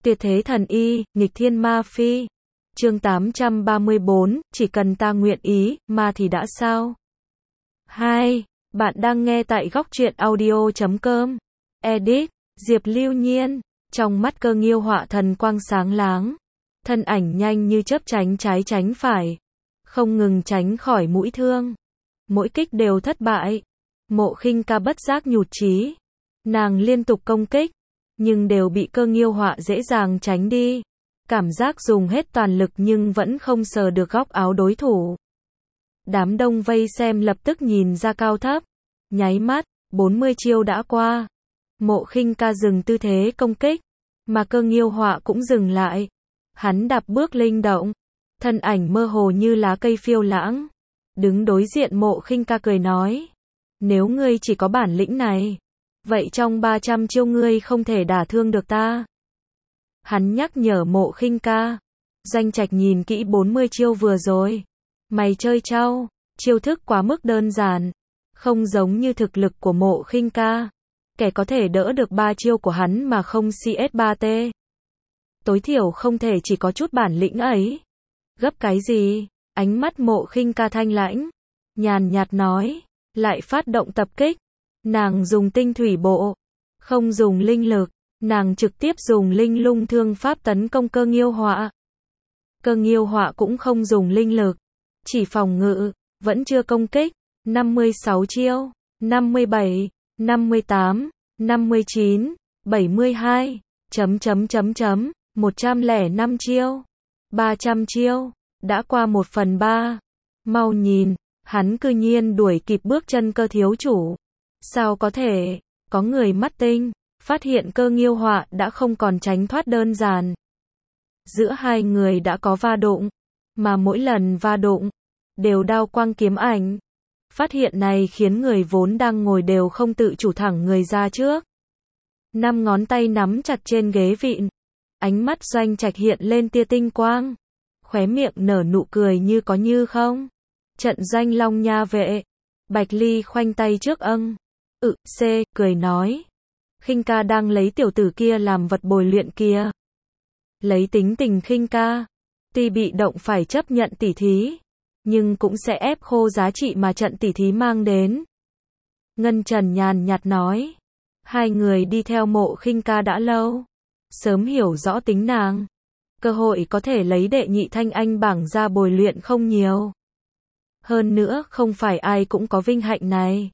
Tuyệt thế thần y, nghịch thiên ma phi. Chương 834, chỉ cần ta nguyện ý, ma thì đã sao? 2. Bạn đang nghe tại góc truyện audio.com. Edit, Diệp Lưu Nhiên. Trong mắt Cơ Nghiêu Họa thần quang sáng láng. Thân ảnh nhanh như chớp tránh trái tránh phải. Không ngừng tránh khỏi mũi thương. Mỗi kích đều thất bại. Mộ Khinh Ca bất giác nhụt chí. Nàng liên tục công kích, nhưng đều bị Cơ Nghiêu Họa dễ dàng tránh đi. Cảm giác dùng hết toàn lực nhưng vẫn không sờ được góc áo đối thủ. Đám đông vây xem lập tức nhìn ra cao thấp. Nháy mắt, 40 chiêu đã qua. Mộ Khinh Ca dừng tư thế công kích, mà Cơ Nghiêu Họa cũng dừng lại. Hắn đạp bước linh động, thân ảnh mơ hồ như lá cây phiêu lãng. Đứng đối diện Mộ Khinh Ca cười nói: nếu ngươi chỉ có bản lĩnh này, vậy trong 300 chiêu ngươi không thể đả thương được ta. Hắn nhắc nhở Mộ Khinh Ca. Doanh Trạch nhìn kỹ 40 chiêu vừa rồi. Mày chơi trao, chiêu thức quá mức đơn giản, không giống như thực lực của Mộ Khinh Ca. Kẻ có thể đỡ được 3 chiêu của hắn mà không CS3T. Tối thiểu không thể chỉ có chút bản lĩnh ấy. Gấp cái gì? Ánh mắt Mộ Khinh Ca thanh lãnh, nhàn nhạt nói, lại phát động tập kích. Nàng dùng tinh thủy bộ, không dùng linh lực, nàng trực tiếp dùng linh lung thương pháp tấn công Cơ Nghiêu Họa. Cơ Nghiêu Họa cũng không dùng linh lực, chỉ phòng ngự, vẫn chưa công kích. 56 chiêu, 57, 58, 59, 72, 105 chiêu, 300 chiêu, đã qua 1/3. Mau nhìn, hắn cư nhiên đuổi kịp bước chân Cơ thiếu chủ. Sao có thể? Có người mắt tinh, phát hiện Cơ Nghiêu Họa đã không còn tránh thoát đơn giản. Giữa hai người đã có va đụng, mà mỗi lần va đụng đều đao quang kiếm ảnh. Phát hiện này khiến người vốn đang ngồi đều không tự chủ thẳng người ra trước. 5 ngón tay nắm chặt trên ghế vịn. Ánh mắt Doanh Trạch hiện lên tia tinh quang, khóe miệng nở nụ cười như có như không. Trận Doanh Long nha vệ. Bạch Ly khoanh tay trước cười nói. Khinh Ca đang lấy tiểu tử kia làm vật bồi luyện kia. Lấy tính tình Khinh Ca, tuy bị động phải chấp nhận tỉ thí, nhưng cũng sẽ ép khô giá trị mà trận tỉ thí mang đến. Ngân Trần nhàn nhạt nói. Hai người đi theo Mộ Khinh Ca đã lâu, sớm hiểu rõ tính nàng. Cơ hội có thể lấy đệ nhị thanh anh bảng ra bồi luyện không nhiều. Hơn nữa không phải ai cũng có vinh hạnh này.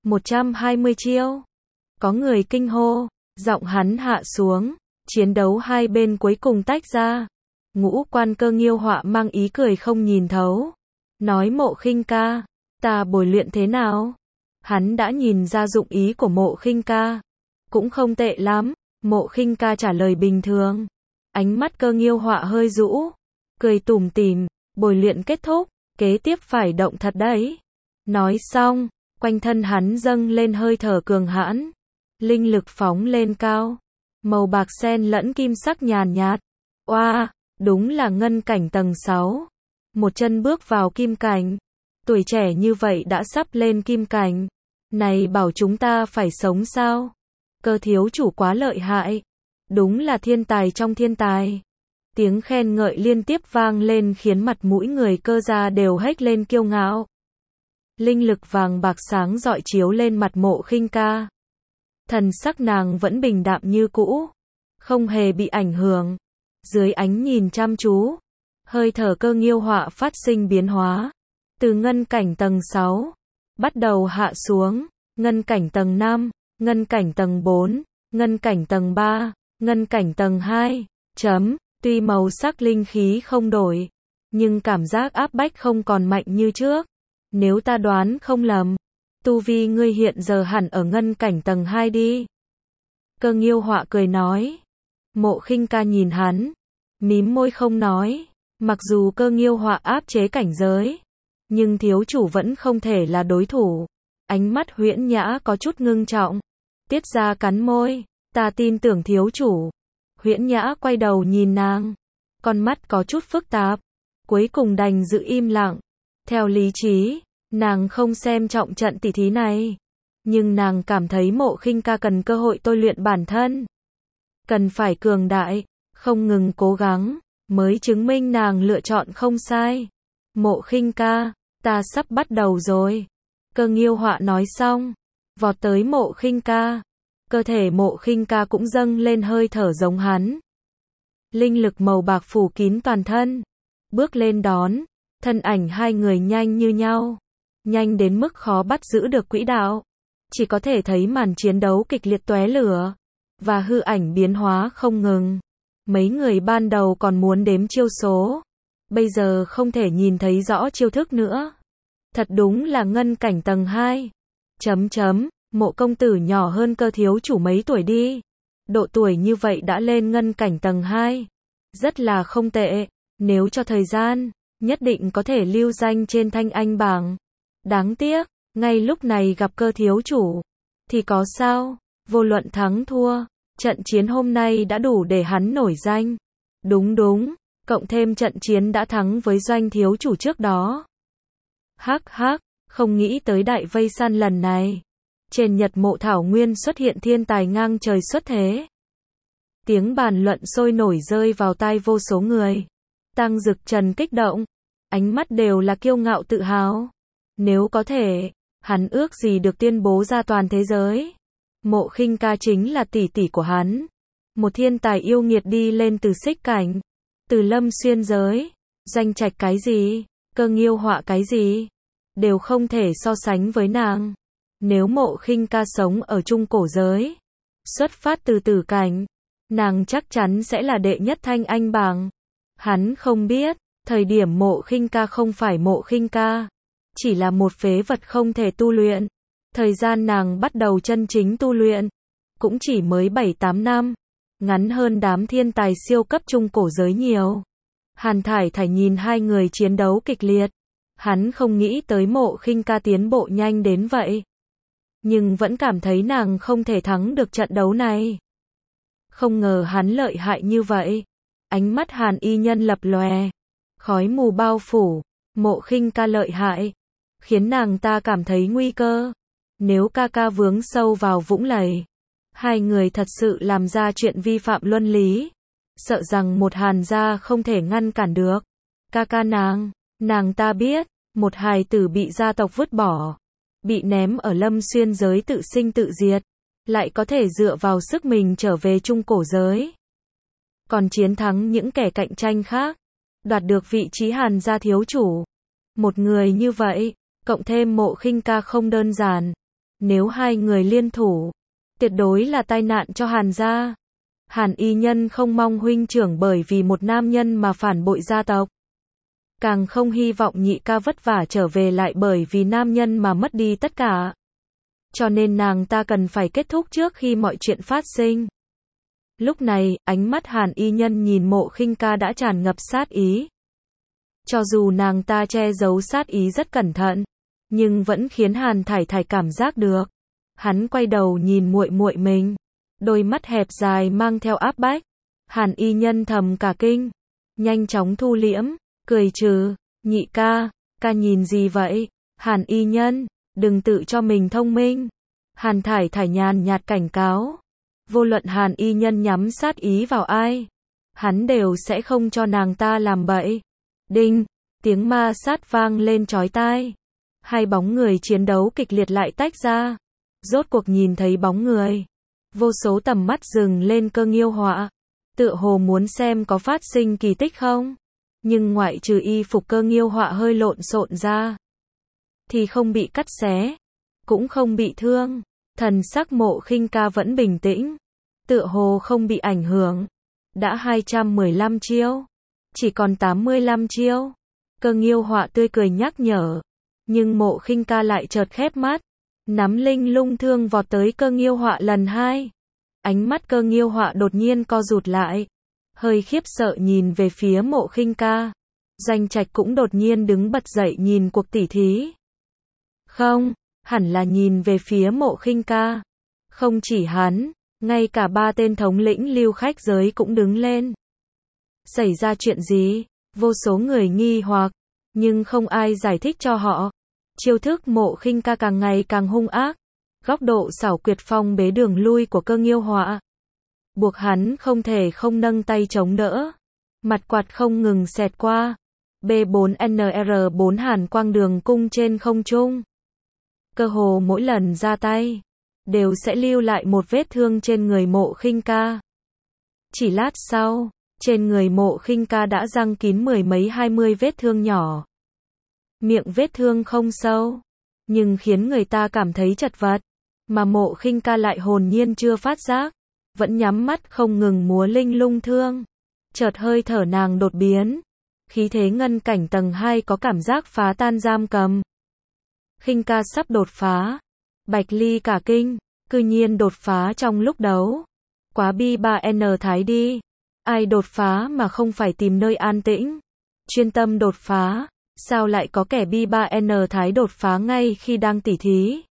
120 chiêu. Có người kinh hô, giọng hắn hạ xuống, chiến đấu hai bên cuối cùng tách ra. Ngũ quan Cơ Nghiêu Họa mang ý cười không nhìn thấu. Nói Mộ Khinh Ca, ta bồi luyện thế nào? Hắn đã nhìn ra dụng ý của Mộ Khinh Ca. Cũng không tệ lắm. Mộ Khinh Ca trả lời bình thường. Ánh mắt Cơ Nghiêu Họa hơi rũ, cười tủm tỉm, bồi luyện kết thúc, kế tiếp phải động thật đấy. Nói xong, quanh thân hắn dâng lên hơi thở cường hãn, linh lực phóng lên cao, màu bạc xen lẫn kim sắc nhàn nhạt. Oa, đúng là ngân cảnh tầng 6. Một chân bước vào kim cảnh. Tuổi trẻ như vậy đã sắp lên kim cảnh. Này bảo chúng ta phải sống sao? Cơ thiếu chủ quá lợi hại. Đúng là thiên tài trong thiên tài. Tiếng khen ngợi liên tiếp vang lên khiến mặt mũi người Cơ gia đều hếch lên kiêu ngạo. Linh lực vàng bạc sáng rọi chiếu lên mặt Mộ Khinh Ca. Thần sắc nàng vẫn bình đạm như cũ, không hề bị ảnh hưởng. Dưới ánh nhìn chăm chú, hơi thở Cơ Nghiêu Họa phát sinh biến hóa. Từ ngân cảnh tầng 6, bắt đầu hạ xuống, ngân cảnh tầng 5, ngân cảnh tầng 4, ngân cảnh tầng 3, ngân cảnh tầng 2. Tuy màu sắc linh khí không đổi, nhưng cảm giác áp bách không còn mạnh như trước. Nếu ta đoán không lầm, tu vi ngươi hiện giờ hẳn ở ngân cảnh tầng 2 đi. Cơ Nghiêu Họa cười nói. Mộ Khinh Ca nhìn hắn, mím môi không nói. Mặc dù Cơ Nghiêu Họa áp chế cảnh giới, nhưng thiếu chủ vẫn không thể là đối thủ. Ánh mắt Huyễn Nhã có chút ngưng trọng. Tiết Gia cắn môi, ta tin tưởng thiếu chủ. Huyễn Nhã quay đầu nhìn nàng, con mắt có chút phức tạp, cuối cùng đành giữ im lặng. Theo lý trí, nàng không xem trọng trận tỉ thí này, nhưng nàng cảm thấy Mộ Khinh Ca cần cơ hội tôi luyện bản thân. Cần phải cường đại, không ngừng cố gắng, mới chứng minh nàng lựa chọn không sai. Mộ Khinh ca, ta sắp bắt đầu rồi. Cơ Nghiêu Họa nói xong, vọt tới Mộ Khinh ca. Cơ thể Mộ Khinh ca cũng dâng lên hơi thở giống hắn. Linh lực màu bạc phủ kín toàn thân. Bước lên đón, thân ảnh hai người nhanh như nhau. Nhanh đến mức khó bắt giữ được quỹ đạo. Chỉ có thể thấy màn chiến đấu kịch liệt tóe lửa. Và hư ảnh biến hóa không ngừng. Mấy người ban đầu còn muốn đếm chiêu số. Bây giờ không thể nhìn thấy rõ chiêu thức nữa. Thật đúng là ngân cảnh tầng 2. Mộ công tử nhỏ hơn Cơ thiếu chủ mấy tuổi đi. Độ tuổi như vậy đã lên ngân cảnh tầng 2. Rất là không tệ. Nếu cho thời gian, nhất định có thể lưu danh trên thanh anh bảng. Đáng tiếc, ngay lúc này gặp Cơ thiếu chủ. Thì có sao, vô luận thắng thua, trận chiến hôm nay đã đủ để hắn nổi danh. Đúng, cộng thêm trận chiến đã thắng với Doanh thiếu chủ trước đó. Hắc, không nghĩ tới đại vây săn lần này. Trên Nhật Mộ Thảo Nguyên xuất hiện thiên tài ngang trời xuất thế. Tiếng bàn luận sôi nổi rơi vào tai vô số người. Tăng Dực Trần kích động, ánh mắt đều là kiêu ngạo tự hào. Nếu có thể, hắn ước gì được tuyên bố ra toàn thế giới. Mộ Khinh ca chính là tỷ tỷ của hắn. Một thiên tài yêu nghiệt đi lên từ xích cảnh, từ lâm xuyên giới, Danh Trạch cái gì, Cơ Nghiêu Họa cái gì, đều không thể so sánh với nàng. Nếu Mộ Khinh ca sống ở trung cổ giới, xuất phát từ tử cảnh, nàng chắc chắn sẽ là đệ nhất thanh anh bảng. Hắn không biết, thời điểm Mộ Khinh ca không phải Mộ Khinh ca, chỉ là một phế vật không thể tu luyện. Thời gian nàng bắt đầu chân chính tu luyện, cũng chỉ mới 7-8 năm, ngắn hơn đám thiên tài siêu cấp trung cổ giới nhiều. Hàn Thải Thải nhìn hai người chiến đấu kịch liệt, hắn không nghĩ tới Mộ Khinh ca tiến bộ nhanh đến vậy. Nhưng vẫn cảm thấy nàng không thể thắng được trận đấu này. Không ngờ hắn lợi hại như vậy. Ánh mắt Hàn Y Nhân lập lòe, khói mù bao phủ. Mộ Khinh ca lợi hại, khiến nàng ta cảm thấy nguy cơ. Nếu ca ca vướng sâu vào vũng lầy, hai người thật sự làm ra chuyện vi phạm luân lý, sợ rằng một Hàn gia không thể ngăn cản được. Ca ca nàng ta biết, một hài tử bị gia tộc vứt bỏ, bị ném ở lâm xuyên giới tự sinh tự diệt, lại có thể dựa vào sức mình trở về trung cổ giới. Còn chiến thắng những kẻ cạnh tranh khác, đoạt được vị trí Hàn gia thiếu chủ. Một người như vậy, cộng thêm Mộ Khinh ca không đơn giản. Nếu hai người liên thủ, tuyệt đối là tai nạn cho Hàn gia. Hàn Y Nhân không mong huynh trưởng bởi vì một nam nhân mà phản bội gia tộc. Càng không hy vọng nhị ca vất vả trở về lại bởi vì nam nhân mà mất đi tất cả. Cho nên nàng ta cần phải kết thúc trước khi mọi chuyện phát sinh. Lúc này, ánh mắt Hàn Y Nhân nhìn Mộ Khinh ca đã tràn ngập sát ý. Cho dù nàng ta che giấu sát ý rất cẩn thận, nhưng vẫn khiến Hàn Thải Thải cảm giác được. Hắn quay đầu nhìn muội muội mình, đôi mắt hẹp dài mang theo áp bách. Hàn Y Nhân thầm cả kinh, nhanh chóng thu liễm, cười trừ, nhị ca nhìn gì vậy? Hàn Y Nhân, đừng tự cho mình thông minh. Hàn Thải Thải nhàn nhạt cảnh cáo, vô luận Hàn Y Nhân nhắm sát ý vào ai, hắn đều sẽ không cho nàng ta làm bậy. Đinh, tiếng ma sát vang lên chói tai. Hai bóng người chiến đấu kịch liệt lại tách ra. Rốt cuộc nhìn thấy bóng người. Vô số tầm mắt dừng lên Cơ Nghiêu Họa. Tựa hồ muốn xem có phát sinh kỳ tích không. Nhưng ngoại trừ y phục Cơ Nghiêu Họa hơi lộn xộn ra, thì không bị cắt xé, cũng không bị thương. Thần sắc Mộ Khinh ca vẫn bình tĩnh, tựa hồ không bị ảnh hưởng. Đã 215 chiêu, chỉ còn 85 chiêu. Cơ Nghiêu Họa tươi cười nhắc nhở, nhưng Mộ Khinh ca lại chợt khép mắt, nắm linh lung thương vọt tới Cơ Nghiêu Họa lần 2. Ánh mắt Cơ Nghiêu Họa đột nhiên co rụt lại, hơi khiếp sợ nhìn về phía Mộ Khinh ca. Danh Trạch cũng đột nhiên đứng bật dậy nhìn cuộc tỉ thí. Không, hẳn là nhìn về phía Mộ Khinh ca. Không chỉ hắn, ngay cả ba tên thống lĩnh lưu khách giới cũng đứng lên. Xảy ra chuyện gì? Vô số người nghi hoặc, nhưng không ai giải thích cho họ. Chiêu thức Mộ Khinh ca càng ngày càng hung ác, góc độ xảo quyệt phong bế đường lui của Cơ Nghiêu Họa. buộc hắn không thể không nâng tay chống đỡ. Mặt quạt không ngừng xẹt qua. B4NR4 hàn quang đường cung trên không trung. Cơ hồ mỗi lần ra tay, đều sẽ lưu lại một vết thương trên người Mộ Khinh Ca. Chỉ lát sau, trên người Mộ Khinh Ca đã răng kín mười mấy 20 vết thương nhỏ. Miệng vết thương không sâu, nhưng khiến người ta cảm thấy chật vật, mà Mộ Khinh Ca lại hồn nhiên chưa phát giác, vẫn nhắm mắt không ngừng múa linh lung thương. Chợt hơi thở nàng đột biến, khí thế ngân cảnh tầng 2 có cảm giác phá tan giam cầm. Khinh Ca sắp đột phá. Bạch Ly cả kinh, cư nhiên đột phá trong lúc đấu. Quá bi 3N thái đi. Ai đột phá mà không phải tìm nơi an tĩnh, chuyên tâm đột phá, sao lại có kẻ bi 3N thái đột phá ngay khi đang tỉ thí.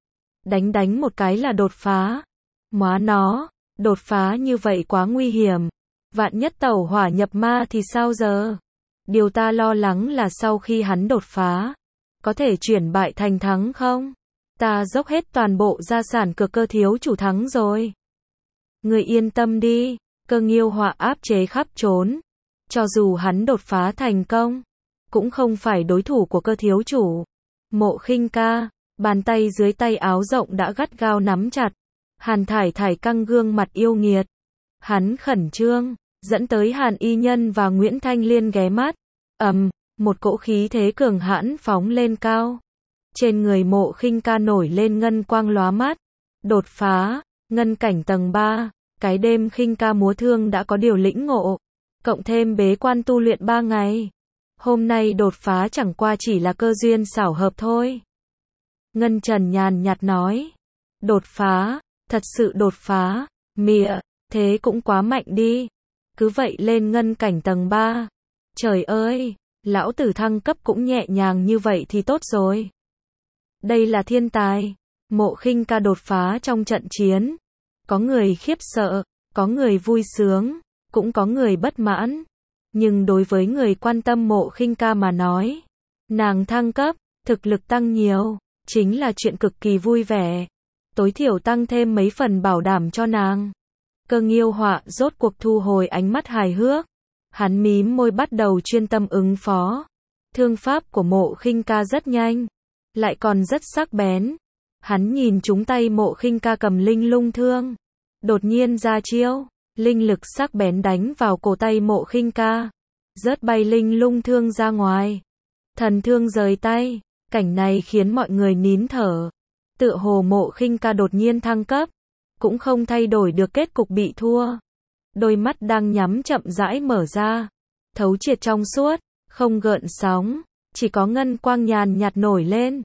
Đánh một cái là đột phá. Móa nó, đột phá như vậy quá nguy hiểm. Vạn nhất tẩu hỏa nhập ma thì sao giờ? Điều ta lo lắng là sau khi hắn đột phá, có thể chuyển bại thành thắng không? Ta dốc hết toàn bộ gia sản cược Cơ thiếu chủ thắng rồi. Người yên tâm đi, Cơ Nghiêu Họa áp chế khắp trốn. Cho dù hắn đột phá thành công, cũng không phải đối thủ của Cơ thiếu chủ. Mộ Khinh Ca, bàn tay dưới tay áo rộng đã gắt gao nắm chặt. Hàn Thải Thải căng gương mặt yêu nghiệt. Hắn khẩn trương, dẫn tới Hàn Y Nhân và Nguyễn Thanh Liên ghé mắt. Một cỗ khí thế cường hãn phóng lên cao. Trên người Mộ Khinh Ca nổi lên ngân quang lóa mắt. Đột phá, ngân cảnh tầng 3, cái đêm Khinh Ca múa thương đã có điều lĩnh ngộ. Cộng thêm bế quan tu luyện 3 ngày. Hôm nay đột phá chẳng qua chỉ là cơ duyên xảo hợp thôi. Ngân Trần nhàn nhạt nói. Đột phá, thật sự đột phá, mịa, thế cũng quá mạnh đi. Cứ vậy lên ngân cảnh tầng 3. Trời ơi, lão tử thăng cấp cũng nhẹ nhàng như vậy thì tốt rồi. Đây là thiên tài. Mộ Khinh Ca đột phá trong trận chiến. Có người khiếp sợ, có người vui sướng, cũng có người bất mãn. Nhưng đối với người quan tâm Mộ Khinh Ca mà nói, nàng thăng cấp, thực lực tăng nhiều, chính là chuyện cực kỳ vui vẻ. Tối thiểu tăng thêm mấy phần bảo đảm cho nàng. Cơ Nghiêu Họa rốt cuộc thu hồi ánh mắt hài hước. Hắn mím môi bắt đầu chuyên tâm ứng phó. Thương pháp của Mộ Khinh Ca rất nhanh, lại còn rất sắc bén. Hắn nhìn trúng tay Mộ Khinh Ca cầm linh lung thương, đột nhiên ra chiêu, linh lực sắc bén đánh vào cổ tay Mộ Khinh Ca, rớt bay linh lung thương ra ngoài. Thần thương rời tay, cảnh này khiến mọi người nín thở. Tựa hồ Mộ Khinh Ca đột nhiên thăng cấp, cũng không thay đổi được kết cục bị thua. Đôi mắt đang nhắm chậm rãi mở ra, thấu triệt trong suốt, không gợn sóng, chỉ có ngân quang nhàn nhạt nổi lên.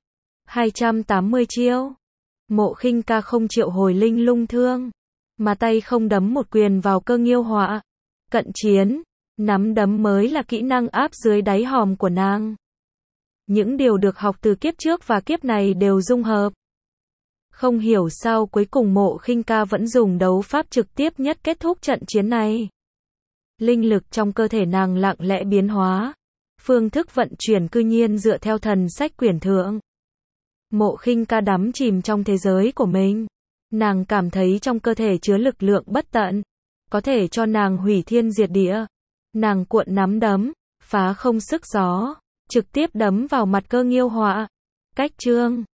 280 chiêu. Mộ Khinh Ca không triệu hồi linh lung thương, mà tay không đấm một quyền vào Cơ Nghiêu Họa. Cận chiến, nắm đấm mới là kỹ năng áp dưới đáy hòm của nàng. Những điều được học từ kiếp trước và kiếp này đều dung hợp. Không hiểu sao cuối cùng Mộ Khinh Ca vẫn dùng đấu pháp trực tiếp nhất kết thúc trận chiến này. Linh lực trong cơ thể nàng lặng lẽ biến hóa. Phương thức vận chuyển cư nhiên dựa theo thần sách quyển thượng. Mộ Khinh Ca đắm chìm trong thế giới của mình. Nàng cảm thấy trong cơ thể chứa lực lượng bất tận, có thể cho nàng hủy thiên diệt địa. Nàng cuộn nắm đấm, phá không sức gió, trực tiếp đấm vào mặt Cơ Nghiêu Họa. Cách chương